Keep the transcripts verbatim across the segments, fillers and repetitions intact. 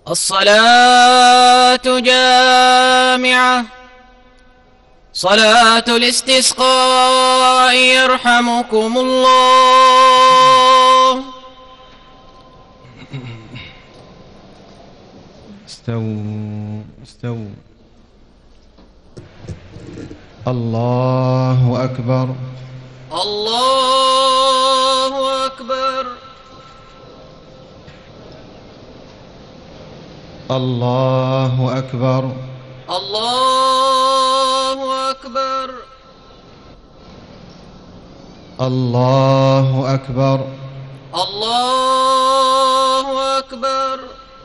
الصلاة جامعة، صلاة الاستسقاء يرحمكم الله. استووا استووا. الله أكبر الله أكبر الله أكبر الله أكبر الله أكبر الله أكبر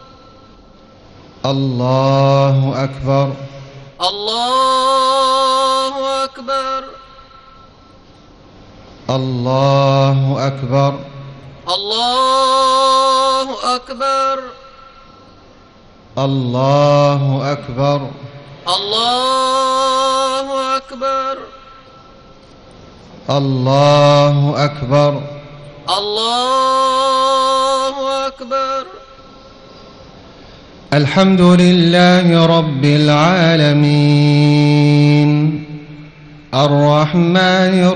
الله أكبر الله أكبر الله أكبر الله أكبر الله أكبر الله أكبر الله أكبر الله أكبر. الحمد لله رب العالمين الرحمن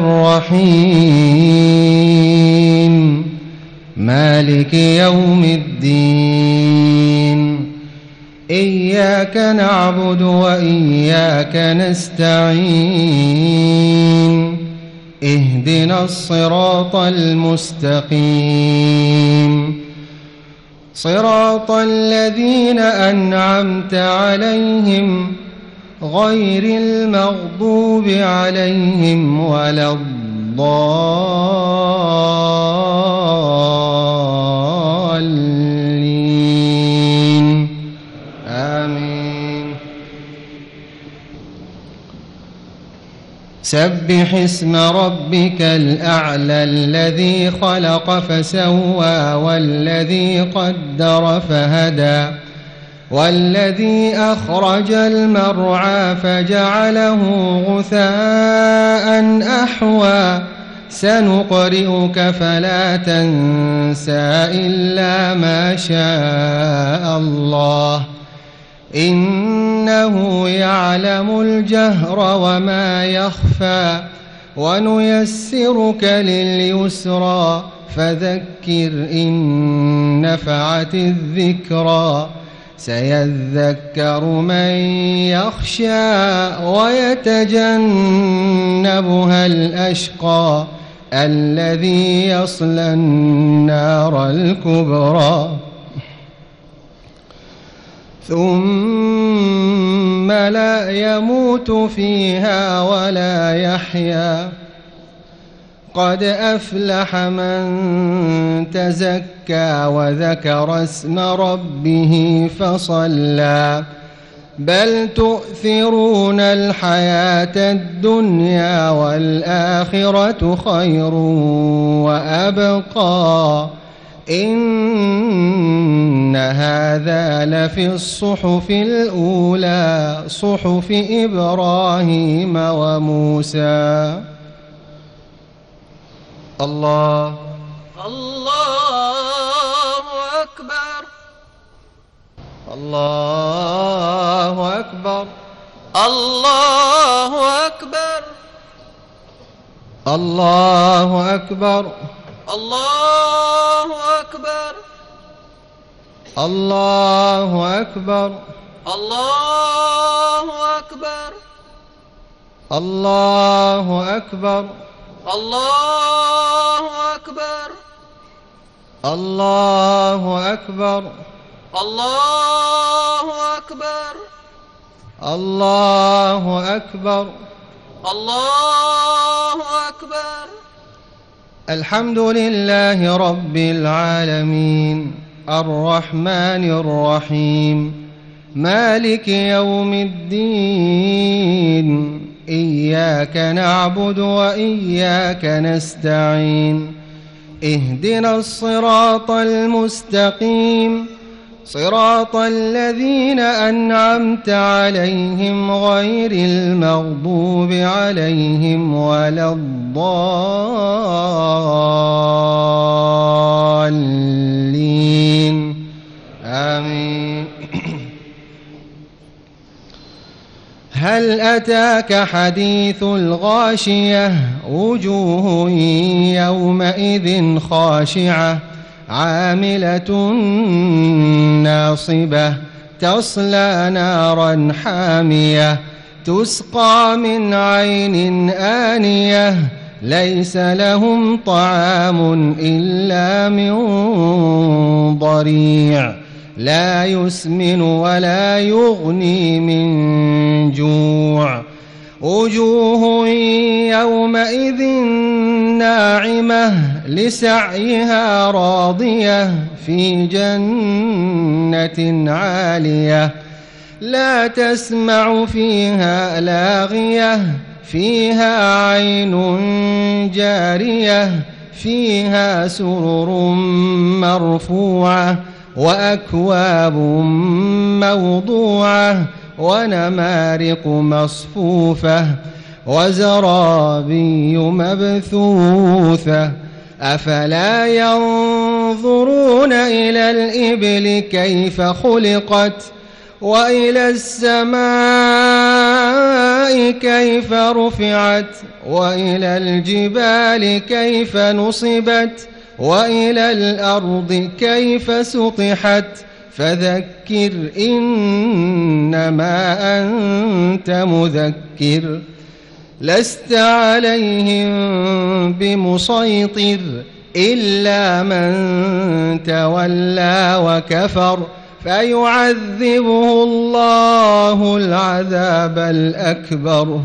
الرحيم مالك يوم الدين إياك نعبد وإياك نستعين اهدنا الصراط المستقيم صراط الذين أنعمت عليهم غير المغضوب عليهم ولا الضالين آمين. سبح اسم ربك الأعلى الذي خلق فسوى والذي قدر فهدى والذي أخرج المرعى فجعله غثاء أحوى سنقرئك فلا تنسى إلا ما شاء الله إنه يعلم الجهر وما يخفى ونيسرك لليسرى فذكر إن نفعت الذكرى سيذكر من يخشى ويتجنبها الأشقى الذي يصلى النار الكبرى ثم لا يموت فيها ولا يحيا قد أفلح من تزكى وذكر اسم ربه فصلى بل تؤثرون الحياة الدنيا والآخرة خير وأبقى إن هذا لفي الصحف الأولى صحف إبراهيم وموسى. الله الله أكبر الله أكبر الله أكبر الله أكبر الله أكبر الله أكبر الله أكبر الله أكبر الله أكبر الله أكبر الله أكبر الله أكبر الله أكبر. الحمد لله رب العالمين الرحمن الرحيم مالك يوم الدين إياك نعبد وإياك نستعين اهدنا الصراط المستقيم صراط الذين أنعمت عليهم غير المغضوب عليهم ولا الضالين آمين. آمين. هل أتاك حديث الغاشية وجوه يومئذ خاشعة عاملة ناصبة تصلى نارا حامية تسقى من عين آنية ليس لهم طعام إلا من ضريع لا يسمن ولا يغني من جوع وجوه يومئذ ناعمة لسعيها راضية في جنة عالية لا تسمع فيها لاغية فيها عين جارية فيها سرر مرفوعة وأكواب موضوعة ونمارق مصفوفة وزرابي مبثوثة أفلا ينظرون إلى الإبل كيف خلقت وإلى السماء كيف رفعت وإلى الجبال كيف نصبت وإلى الأرض كيف سطحت فذكر إنما أنت مذكر لست عليهم بمسيطر إلا من تولى وكفر فيعذبه الله العذاب الأكبر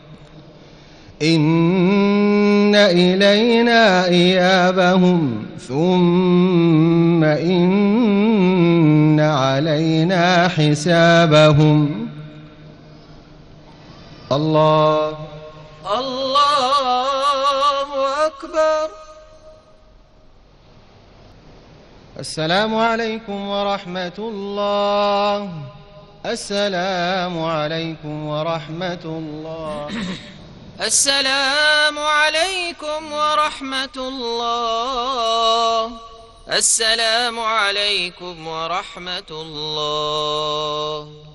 إن إلينا إيابهم ثم إن علينا حسابهم. الله الله أكبر. السلام عليكم ورحمة الله. السلام عليكم ورحمة الله. السلام عليكم ورحمة الله. السلام عليكم ورحمة الله.